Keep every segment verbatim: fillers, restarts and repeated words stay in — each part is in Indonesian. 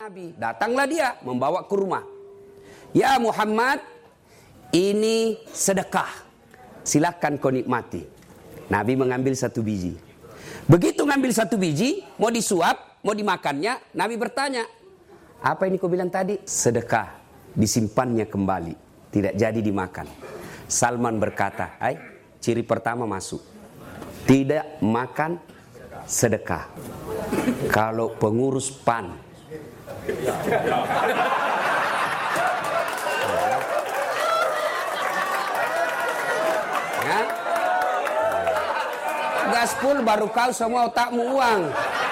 Nabi. Datanglah dia membawa kurma. Ya Muhammad, ini sedekah. Silakan kau nikmati. Nabi mengambil satu biji. Begitu ngambil satu biji, mau disuap, mau dimakannya, Nabi bertanya, apa ini kau bilang tadi? Sedekah, disimpannya kembali, tidak jadi dimakan. Salman berkata, "Hai, ciri pertama masuk. Tidak makan sedekah." Kalau pengurus P A N ya? Gaspol baru kau semua otakmu uang.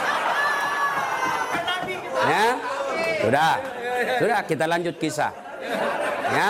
Ya, sudah, sudah kita lanjut kisah. Ya,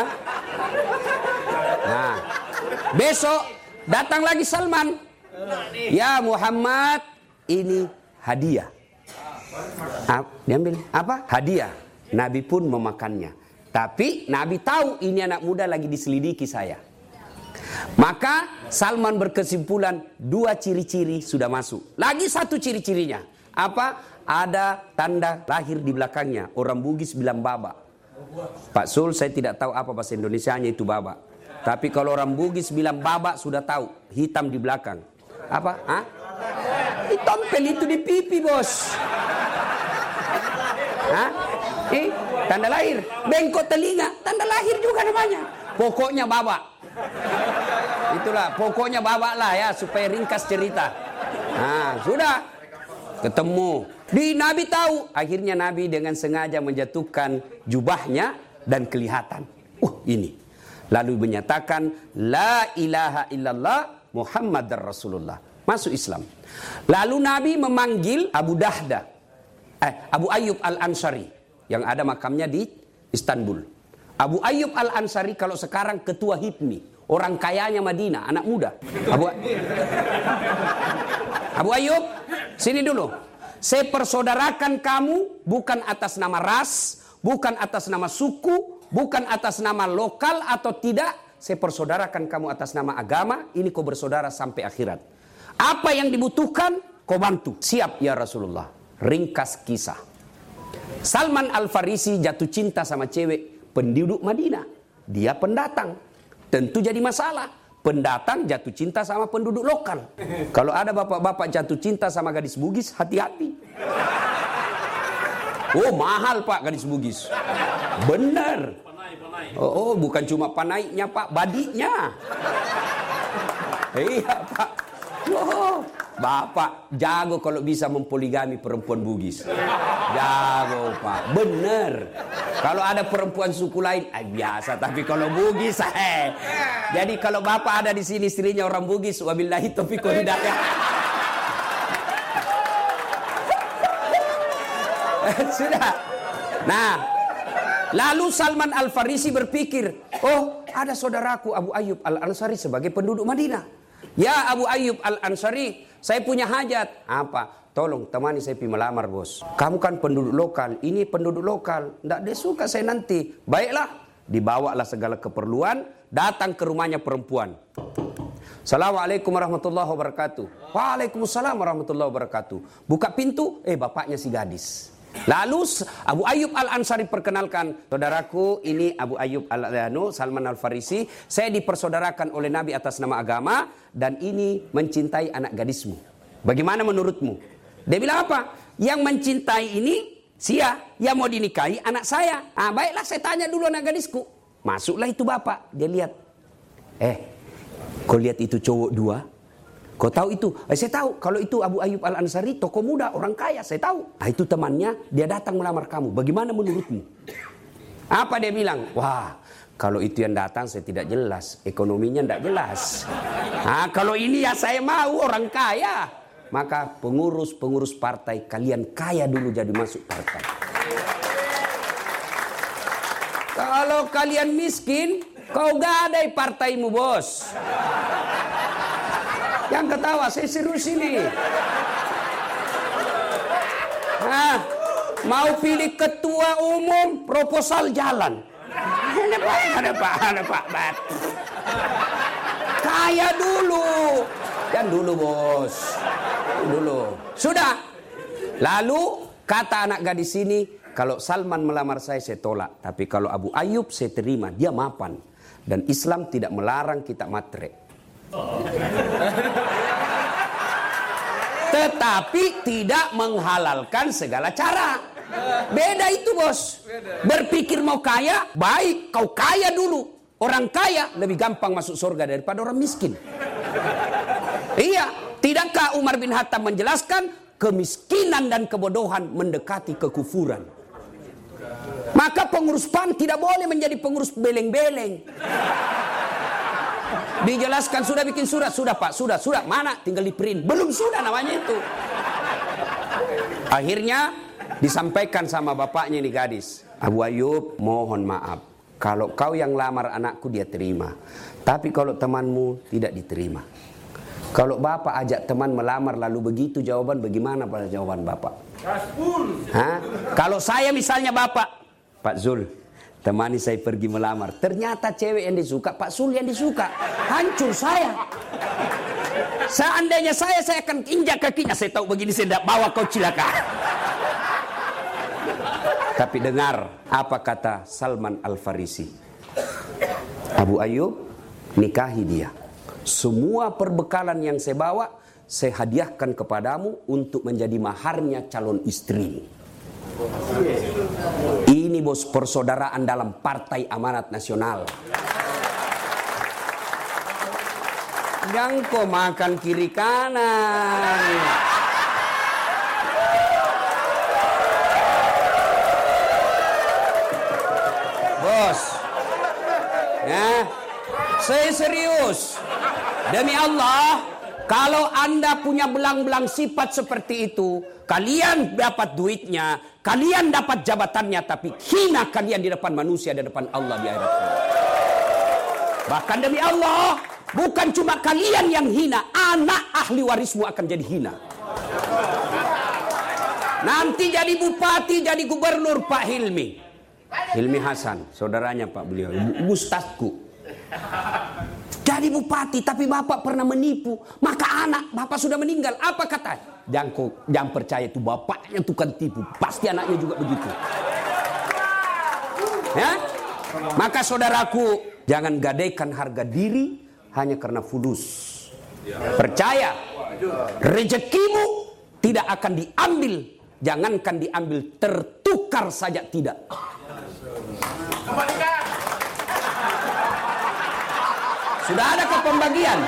nah, besok datang lagi Salman. Ya Muhammad, ini hadiah. Ah, diambil apa? Hadiah. Nabi pun memakannya. Tapi Nabi tahu ini anak muda lagi diselidiki saya. Maka Salman berkesimpulan dua ciri-ciri sudah masuk. Lagi satu ciri-cirinya. Apa? Ada tanda lahir di belakangnya. Orang Bugis bilang baba. Pak Sul, saya tidak tahu apa bahasa Indonesianya itu baba. Tapi kalau orang Bugis bilang baba sudah tahu. Hitam di belakang. Apa? Hah? Ditompel itu di pipi, bos. Hah? Eh, tanda lahir. Bengkok telinga. Tanda lahir juga namanya. Pokoknya baba. Itulah, pokoknya bawa lah ya, supaya ringkas cerita. Nah, sudah. Ketemu. Di Nabi tahu. Akhirnya Nabi dengan sengaja menjatuhkan jubahnya dan kelihatan. Uh, ini. Lalu menyatakan, La ilaha illallah Muhammadar Rasulullah. Masuk Islam. Lalu Nabi memanggil Abu Dahda. Eh, Abu Ayyub Al-Ansari. Yang ada makamnya di Istanbul. Abu Ayyub Al-Ansari kalau sekarang ketua H I P M I. Orang kayanya Madinah, anak muda. Abu, Abu Ayyub, sini dulu. Saya persaudarakan kamu bukan atas nama ras, bukan atas nama suku, bukan atas nama lokal atau tidak. Saya persaudarakan kamu atas nama agama. Ini kau bersaudara sampai akhirat. Apa yang dibutuhkan, kau bantu. Siap ya Rasulullah. Ringkas kisah. Salman Al-Farisi jatuh cinta sama cewek penduduk Madinah. Dia pendatang. Tentu jadi masalah. Pendatang jatuh cinta sama penduduk lokal. Kalau ada bapak-bapak jatuh cinta sama gadis Bugis, hati-hati. Oh, mahal Pak gadis Bugis. Benar. Oh, oh bukan cuma panaiknya Pak, badinya. Iya Pak. Oh, Bapak jago kalau bisa mempoligami perempuan Bugis. Jago Pak, bener. Kalau ada perempuan suku lain, eh, biasa. Tapi kalau Bugis, eh. Jadi kalau Bapak ada di sini istrinya orang Bugis, wabillahi taufiq wal hidayah. Sudah. Nah, lalu Salman Al-Farisi berpikir, oh ada saudaraku Abu Ayyub Al-Ansari sebagai penduduk Madinah. Ya Abu Ayyub Al-Ansari, saya punya hajat. Apa? Tolong temani saya pergi melamar bos. Kamu kan penduduk lokal, ini penduduk lokal. Tidak dia suka saya nanti. Baiklah, dibawalah segala keperluan. Datang ke rumahnya perempuan. Assalamualaikum warahmatullahi wabarakatuh. Waalaikumsalam warahmatullahi wabarakatuh. Buka pintu, eh bapaknya si gadis. Lalu Abu Ayyub Al-Ansari perkenalkan, saudaraku ini Abu Ayyub Al-Anu, Salman Al-Farisi. Saya dipersaudarakan oleh Nabi atas nama agama dan ini mencintai anak gadismu. Bagaimana menurutmu? Dia bilang apa? Yang mencintai ini sia, yang mau dinikahi anak saya. Ah, baiklah saya tanya dulu anak gadisku. Masuklah itu bapak, dia lihat. Eh, kau lihat itu cowok dua? Kau tahu itu? Eh, saya tahu. Kalau itu Abu Ayyub Al-Ansari, tokoh muda, orang kaya, saya tahu. Nah, itu temannya, dia datang melamar kamu. Bagaimana menurutmu? Apa dia bilang? Wah, kalau itu yang datang saya tidak jelas. Ekonominya tidak jelas. Nah, kalau ini ya saya mau orang kaya. Maka pengurus-pengurus partai, kalian kaya dulu jadi masuk partai. Kalau kalian miskin, kau gadai partaimu bos. Yang ketawa, saya serius ini. Nah, mau pilih ketua umum, proposal jalan. Ada pak, ada pak, ada pak, bat. Kaya dulu. Kan dulu bos. Dulu. Sudah. Lalu kata anak gadis ini, kalau Salman melamar saya, saya tolak. Tapi kalau Abu Ayyub saya terima, dia mapan. Dan Islam tidak melarang kita matre. Tetapi tidak menghalalkan segala cara. Beda itu bos. Berpikir mau kaya, baik kau kaya dulu. Orang kaya lebih gampang masuk surga daripada orang miskin. Iya, tidakkah Umar bin Khattab menjelaskan kemiskinan dan kebodohan mendekati kekufuran? Maka pengurus P A N tidak boleh menjadi pengurus beleng-beleng. Dijelaskan sudah bikin surat, sudah Pak, sudah, sudah, mana? Tinggal di print, belum sudah namanya itu. Akhirnya disampaikan sama bapaknya ini gadis, Abu Ayyub mohon maaf, kalau kau yang lamar anakku dia terima, tapi kalau temanmu tidak diterima. Kalau bapak ajak teman melamar lalu begitu jawaban, bagaimana pada jawaban bapak? Hah? Kalau saya misalnya bapak, Pak Zul, temani saya pergi melamar, ternyata cewek yang disuka Pak Zul yang disuka, hancur saya. Seandainya saya, saya akan injak kakinya, saya tahu begini saya tidak bawa kau cilaka. Tapi dengar apa kata Salman Al-Farisi. Abu Ayyub, nikahi dia. Semua perbekalan yang saya bawa, saya hadiahkan kepadamu untuk menjadi maharnya calon istrimu. Ini bos persaudaraan dalam Partai Amanat Nasional. Jangan kau makan kiri kanan. Bos, ya, saya serius. Demi Allah, kalau Anda punya belang-belang sifat seperti itu, kalian dapat duitnya, kalian dapat jabatannya, tapi hina kalian di depan manusia, di depan Allah di akhirat. Bahkan demi Allah, bukan cuma kalian yang hina, anak ahli warismu akan jadi hina. Nanti jadi bupati, jadi gubernur Pak Hilmi. Hilmi Hasan, saudaranya Pak beliau, Ustazku. Jadi bupati, tapi bapak pernah menipu. Maka anak, bapak sudah meninggal. Apa kata? Jangan, jangan percaya itu bapaknya tukang tipu. Pasti anaknya juga begitu. Ya? Maka saudaraku, jangan gadaikan harga diri hanya karena fulus. Percaya, rezekimu tidak akan diambil. Jangankan diambil, tertukar saja tidak. Sudah ada ke pembagian?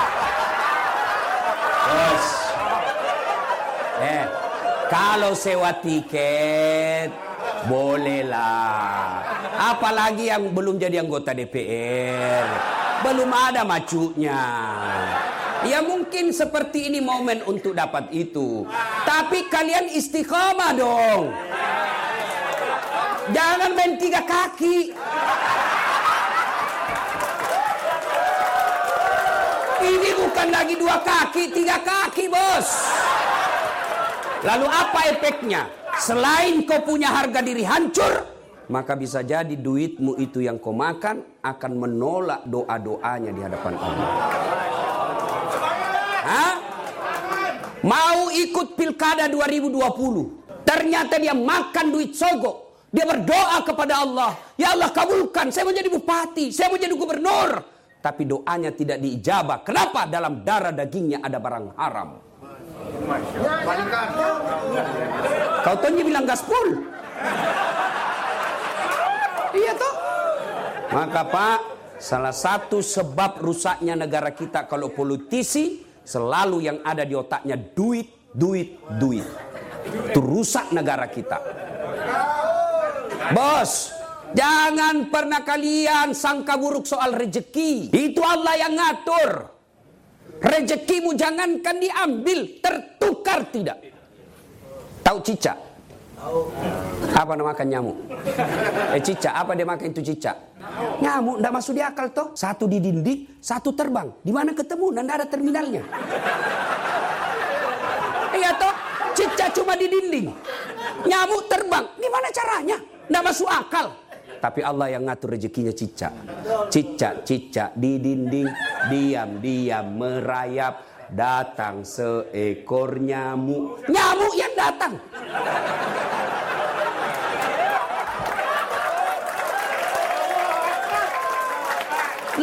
Yes. Eh, kalau sewa tiket, bolehlah. Apalagi yang belum jadi anggota D P R, belum ada macunya. Ya mungkin seperti ini momen untuk dapat itu. Tapi kalian istiqomah dong. Jangan main tiga kaki. Ini bukan lagi dua kaki, tiga kaki bos. Lalu apa efeknya? Selain kau punya harga diri hancur, maka bisa jadi duitmu itu yang kau makan akan menolak doa-doanya di hadapan Allah. Hah? Mau ikut pilkada dua ribu dua puluh, ternyata dia makan duit sogok. Dia berdoa kepada Allah, ya Allah kabulkan, saya mau jadi bupati, saya mau jadi gubernur. Tapi doanya tidak diijabah. Kenapa? Dalam darah dagingnya ada barang haram. Kau tanya bilang gaspol. Iya toh. Maka Pak, salah satu sebab rusaknya negara kita kalau politisi selalu yang ada di otaknya duit, duit, duit. Itu rusak negara kita. Bos, jangan pernah kalian sangka buruk soal rezeki. Itu Allah yang ngatur. Rezekimu jangankan diambil, tertukar tidak. Tahu cicak? Apa nama makan nyamuk? Eh cicak, apa dia makan itu cicak? Nyamuk, ndak masuk di akal toh. Satu di dinding, satu terbang. Di mana ketemu? Ndak ada terminalnya. Iya toh, cicak cuma di dinding. Nyamuk terbang. Gimana caranya? Nggak masuk akal. Tapi Allah yang ngatur rezekinya cicak. Cicak-cicak di dinding, diam-diam merayap. Datang seekor nyamuk. Nyamuk yang datang.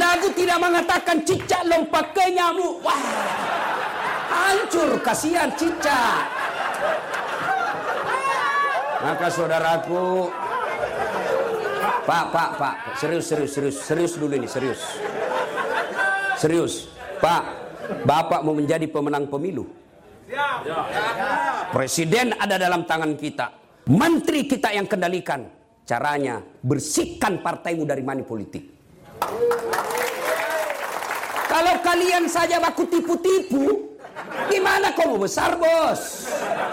Lagu tidak mengatakan cicak lompat ke nyamuk. Wah, hancur, kasihan cicak. Maka saudaraku, Pak, Pak, Pak, serius, serius, serius, serius dulu ini, serius. Serius, Pak, Bapak mau menjadi pemenang pemilu. Presiden ada dalam tangan kita. Menteri kita yang kendalikan. Caranya, bersihkan partaimu dari money politik. Kalau kalian saja baku tipu-tipu, gimana kau mau besar, bos?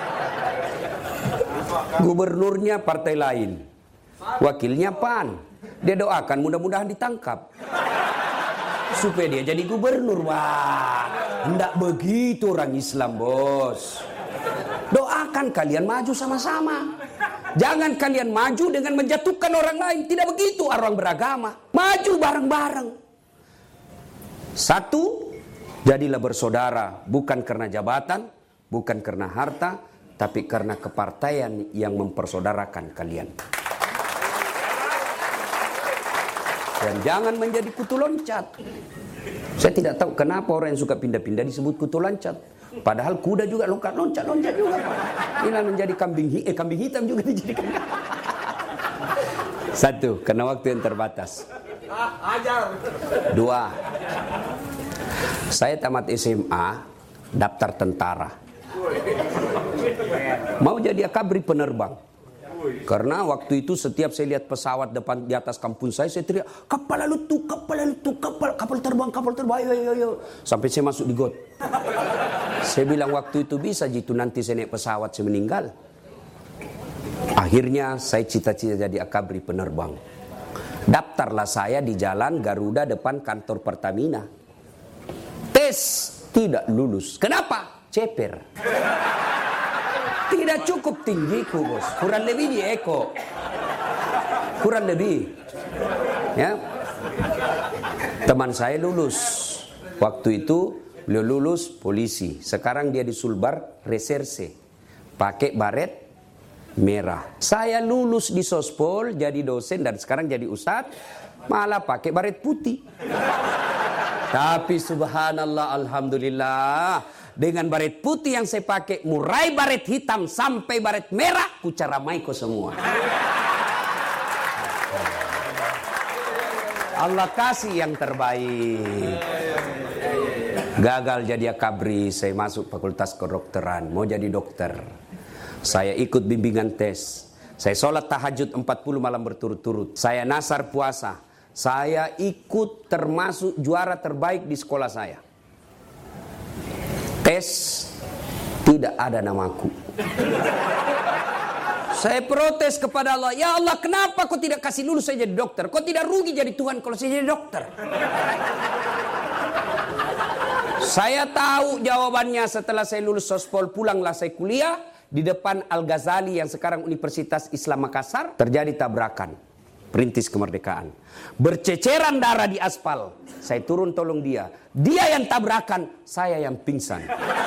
Gubernurnya partai lain, wakilnya P A N. Dia doakan mudah-mudahan ditangkap supaya dia jadi gubernur. Wah, hendak begitu orang Islam, bos. Doakan kalian maju sama-sama. Jangan kalian maju dengan menjatuhkan orang lain. Tidak begitu orang beragama. Maju bareng-bareng. Satu, jadilah bersaudara. Bukan karena jabatan, bukan karena harta, tapi karena kepartaian yang mempersaudarakan kalian. Dan jangan menjadi kutu loncat. Saya tidak tahu kenapa orang yang suka pindah-pindah disebut kutu loncat. Padahal kuda juga loncat-loncat, loncat juga. Ini menjadi kambing, hi eh, kambing hitam juga dijadikan. Satu, karena waktu yang terbatas. Dua, saya tamat S M A, daftar tentara. Mau jadi akabri penerbang. Karena waktu itu setiap saya lihat pesawat depan di atas kampung saya, saya teriak, kapal lalu tuh, kapal lalu tuh, kapal, kapal terbang, kapal terbang, ayo, ayo, ayo. Sampai saya masuk di got. Saya bilang waktu itu bisa, jitu nanti saya naik pesawat, saya meninggal. Akhirnya saya cita-cita jadi akabri penerbang. Daftarlah saya di jalan Garuda depan kantor Pertamina. Tes, tidak lulus. Kenapa? Ceper. Tidak cukup tinggiku, bos. Kurang lebih di Eko. Kurang lebih. Ya. Teman saya lulus. Waktu itu beliau lulus polisi. Sekarang dia di Sulbar reserse. Pakai baret merah. Saya lulus di Sospol jadi dosen dan sekarang jadi ustadz. Malah pakai baret putih. Tapi subhanallah, alhamdulillah. Dengan baret putih yang saya pakai, mulai baret hitam sampai baret merah, ku caramai ko semua. Allah kasih yang terbaik. Gagal jadi akabri, saya masuk fakultas kedokteran, mau jadi dokter. Saya ikut bimbingan tes. Saya sholat tahajud empat puluh malam berturut-turut. Saya nasar puasa. Saya ikut termasuk juara terbaik di sekolah saya. Tes, tidak ada namaku. Saya protes kepada Allah. Ya Allah, kenapa kau tidak kasih lulus saya jadi dokter? Kau tidak rugi jadi Tuhan kalau saya jadi dokter? Saya tahu jawabannya setelah saya lulus Sospol, pulanglah saya kuliah. Di depan Al-Ghazali yang sekarang Universitas Islam Makassar, terjadi tabrakan. Perintis kemerdekaan. Berceceran darah di aspal. Saya turun tolong dia. Dia yang tabrakan, saya yang pingsan.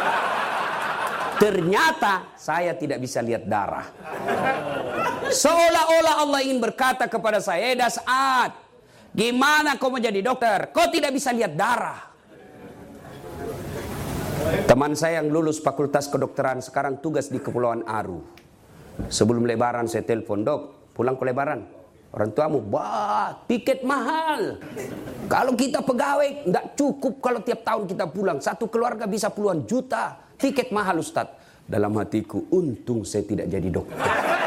Ternyata saya tidak bisa lihat darah. Seolah-olah Allah ingin berkata kepada saya, "Eh Das'ad, gimana kau mau jadi dokter? Kau tidak bisa lihat darah." Teman saya yang lulus fakultas kedokteran sekarang tugas di Kepulauan Aru. Sebelum lebaran saya telepon, "Dok, pulang ke lebaran." Orang tuamu, bah, tiket mahal. Kalau kita pegawai, nggak cukup kalau tiap tahun kita pulang. Satu keluarga bisa puluhan juta. Tiket mahal, Ustadz. Dalam hatiku, untung saya tidak jadi dokter.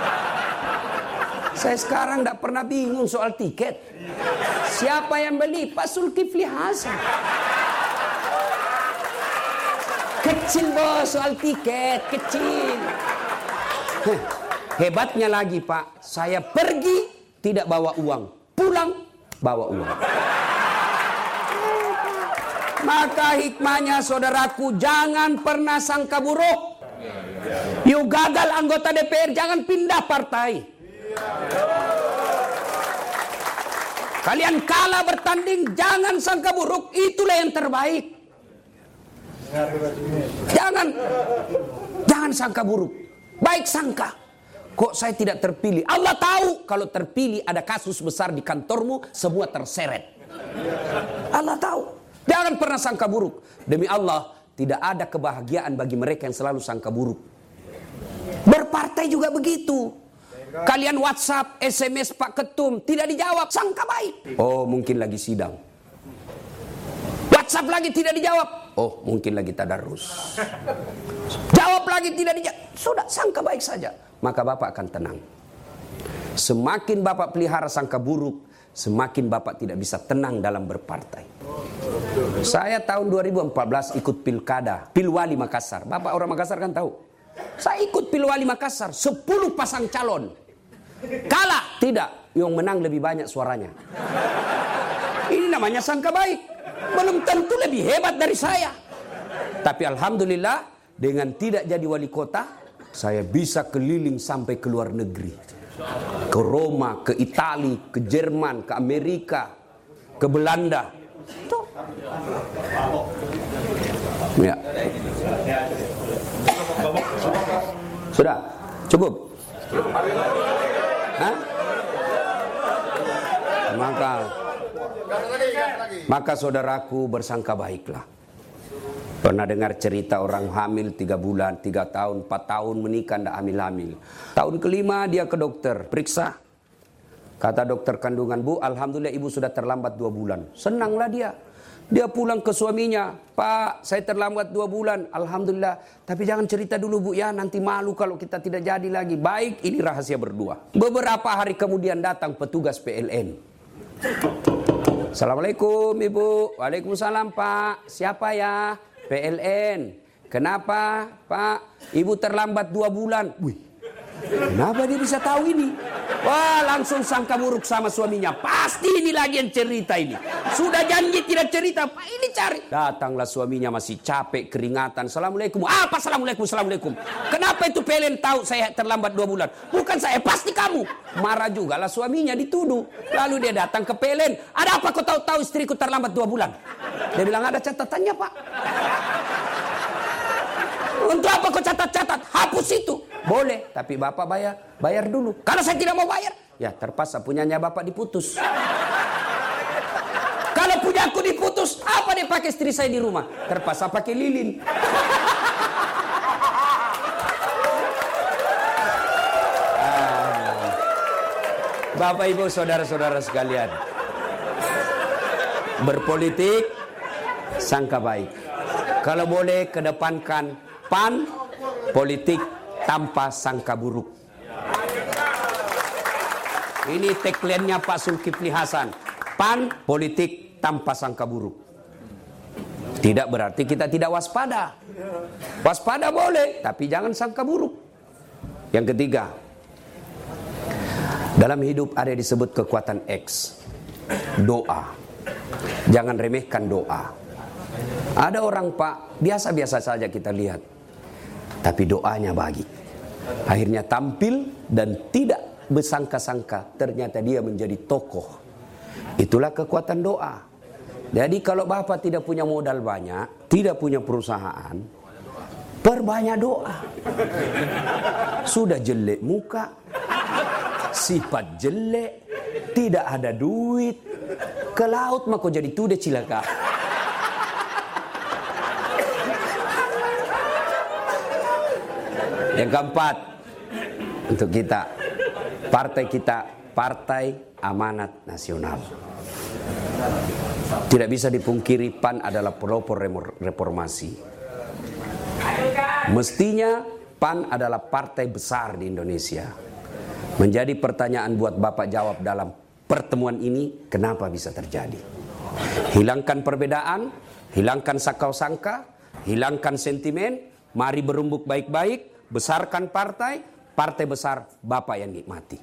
Saya sekarang nggak pernah bingung soal tiket. Siapa yang beli? Pak Zulkifli Hasan. Kecil bos soal tiket, kecil. Heh, hebatnya lagi Pak, saya pergi tidak bawa uang, pulang bawa uang. Maka hikmahnya saudaraku, jangan pernah sangka buruk. You gagal anggota D P R, jangan pindah partai. Kalian kalah bertanding, jangan sangka buruk, itulah yang terbaik. Jangan jangan sangka buruk, baik sangka. Kok saya tidak terpilih? Allah tahu kalau terpilih ada kasus besar di kantormu, semua terseret. Allah tahu. Jangan pernah sangka buruk. Demi Allah, tidak ada kebahagiaan bagi mereka yang selalu sangka buruk. Berpartai juga begitu. Kalian WhatsApp, S M S Pak Ketum, tidak dijawab, sangka baik. Oh, mungkin lagi sidang. WhatsApp lagi tidak dijawab. Oh, mungkin lagi tadarus. Jawab lagi tidak dijawab. Sudah, sangka baik saja. Maka Bapak akan tenang. Semakin Bapak pelihara sangka buruk, semakin Bapak tidak bisa tenang dalam berpartai. Saya tahun dua ribu empat belas ikut pilkada, Pilwali Makassar. Bapak orang Makassar kan tahu. Saya ikut Pilwali Makassar, sepuluh pasang calon. Kalah, tidak. Yang menang lebih banyak suaranya. Ini namanya sangka baik. Belum tentu lebih hebat dari saya. Tapi alhamdulillah, dengan tidak jadi wali kota, saya bisa keliling sampai ke luar negeri. Ke Roma, ke Itali, ke Jerman, ke Amerika, ke Belanda. Tuh. Ya. Sudah, cukup. Hah? Maka, maka saudaraku bersangka baiklah. Pernah dengar cerita orang hamil tiga bulan, tiga tahun, empat tahun menikah tidak hamil-hamil. Tahun kelima dia ke dokter, periksa. Kata dokter kandungan, Bu, alhamdulillah ibu sudah terlambat dua bulan. Senanglah dia. Dia pulang ke suaminya, Pak, saya terlambat dua bulan, alhamdulillah. Tapi jangan cerita dulu Bu ya, nanti malu kalau kita tidak jadi lagi. Baik, ini rahasia berdua. Beberapa hari kemudian datang petugas P L N. Assalamualaikum Ibu. Waalaikumsalam Pak. Siapa ya? P L N. Kenapa Pak? Ibu terlambat dua bulan. Wih, kenapa dia bisa tahu ini? Wah, langsung sangka buruk sama suaminya. Pasti ini lagi yang cerita ini. Sudah janji tidak cerita, Pak ini cari. Datanglah suaminya masih capek, keringatan. Assalamualaikum. Apa assalamualaikum, assalamualaikum. Kenapa itu P L N tahu saya terlambat dua bulan? Bukan saya, pasti kamu. Marah juga lah suaminya, dituduh. Lalu dia datang ke P L N. Ada apa kau tahu-tahu istriku terlambat dua bulan? Dia bilang ada catatannya Pak. Untuk apa kau catat-catat? Hapus itu. Boleh, tapi Bapak bayar. Bayar dulu. Kalau saya tidak mau bayar, ya terpaksa punyanya Bapak diputus. Kalau punya aku diputus, apa dia pakai istri saya di rumah? Terpaksa pakai lilin. Bapak Ibu saudara-saudara sekalian, berpolitik sangka baik. Kalau boleh kedepankan PAN, politik tanpa sangka buruk. Ini tagline-nya Pak Zulkifli Hasan. PAN, politik tanpa sangka buruk. Tidak berarti kita tidak waspada. Waspada boleh, tapi jangan sangka buruk. Yang ketiga, dalam hidup ada disebut kekuatan X. Doa. Jangan remehkan doa. Ada orang Pak, biasa-biasa saja kita lihat. Tapi doanya bagi. Akhirnya tampil dan tidak bersangka-sangka ternyata dia menjadi tokoh. Itulah kekuatan doa. Jadi kalau Bapak tidak punya modal banyak, tidak punya perusahaan, perbanyak doa. Sudah jelek muka, sifat jelek, tidak ada duit, ke laut mah kok jadi tude cilaka. Yang keempat, untuk kita, partai kita, Partai Amanat Nasional. Tidak bisa dipungkiri PAN adalah pelopor reformasi. Mestinya PAN adalah partai besar di Indonesia. Menjadi pertanyaan buat Bapak jawab dalam pertemuan ini, kenapa bisa terjadi? Hilangkan perbedaan, hilangkan sakau sangka, hilangkan sentimen, mari berumbuk baik-baik, besarkan partai, partai besar Bapak yang nikmati.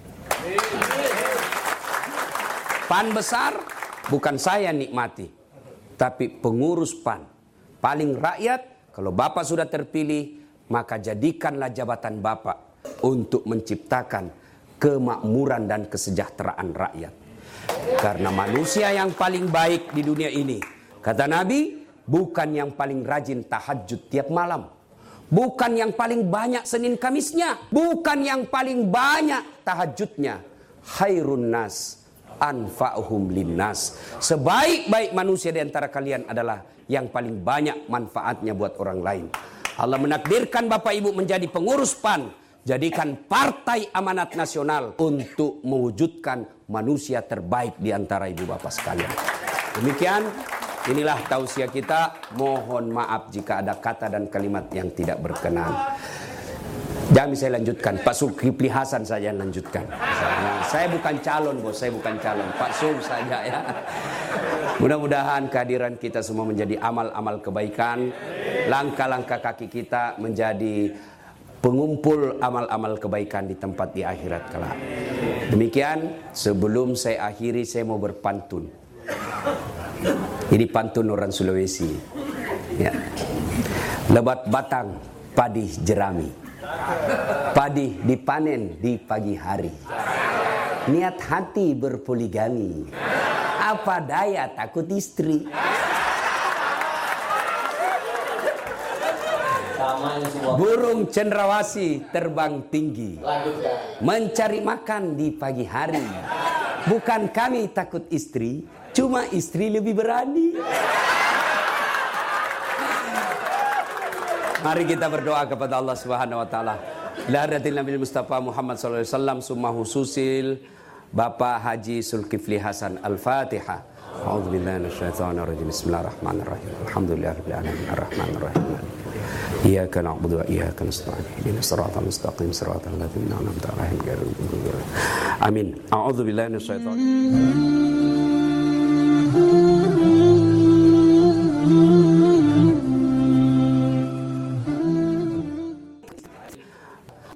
PAN besar bukan saya nikmati, tapi pengurus PAN. Paling rakyat, kalau Bapak sudah terpilih, maka jadikanlah jabatan Bapak untuk menciptakan kemakmuran dan kesejahteraan rakyat. Karena manusia yang paling baik di dunia ini, kata Nabi, bukan yang paling rajin tahajud tiap malam. Bukan yang paling banyak Senin Kamisnya. Bukan yang paling banyak tahajudnya. Khairun nas anfa'uhum linnas. Sebaik-baik manusia di antara kalian adalah yang paling banyak manfaatnya buat orang lain. Allah menakdirkan Bapak Ibu menjadi pengurus P A N. Jadikan partai amanat nasional untuk mewujudkan manusia terbaik di antara ibu bapak sekalian. Demikian, inilah tausiah kita. Mohon maaf jika ada kata dan kalimat yang tidak berkenan. Jangan saya lanjutkan, Pak Zulkifli Hasan saja yang lanjutkan. Saya, saya bukan calon bos, saya bukan calon, Pak Zul saja ya. Mudah-mudahan kehadiran kita semua menjadi amal-amal kebaikan, langkah-langkah kaki kita menjadi pengumpul amal-amal kebaikan di tempat di akhirat kelak. Demikian, sebelum saya akhiri saya mau berpantun. Ini pantun orang Sulawesi. Ya. Lebat batang, padi jerami. Padi dipanen di pagi hari. Niat hati berpoligami. Apa daya takut istri. Burung cendrawasih terbang tinggi. Mencari makan di pagi hari. Bukan kami takut istri, cuma istri lebih berani. Mari kita berdoa kepada Allah Subhanahu wa taala. La hadatil Nabi Mustafa Muhammad sallallahu alaihi wasallam, summa hususil Bapak Haji Zulkifli Hasan. Al-Fatihah. A'udzubillahi minasyaitonir rajim. Bismillahirrahmanirrahim. Alhamdulillahirabbil alamin arrahmanir rahim. Iyyaka na'budu wa iyyaka nasta'in. Ihdinas siratal mustaqim, siratal ladzina an'amta 'alaihim ghairil maghdubi 'alaihim. Amin. A'udzubillahi minasyaitonir rajim.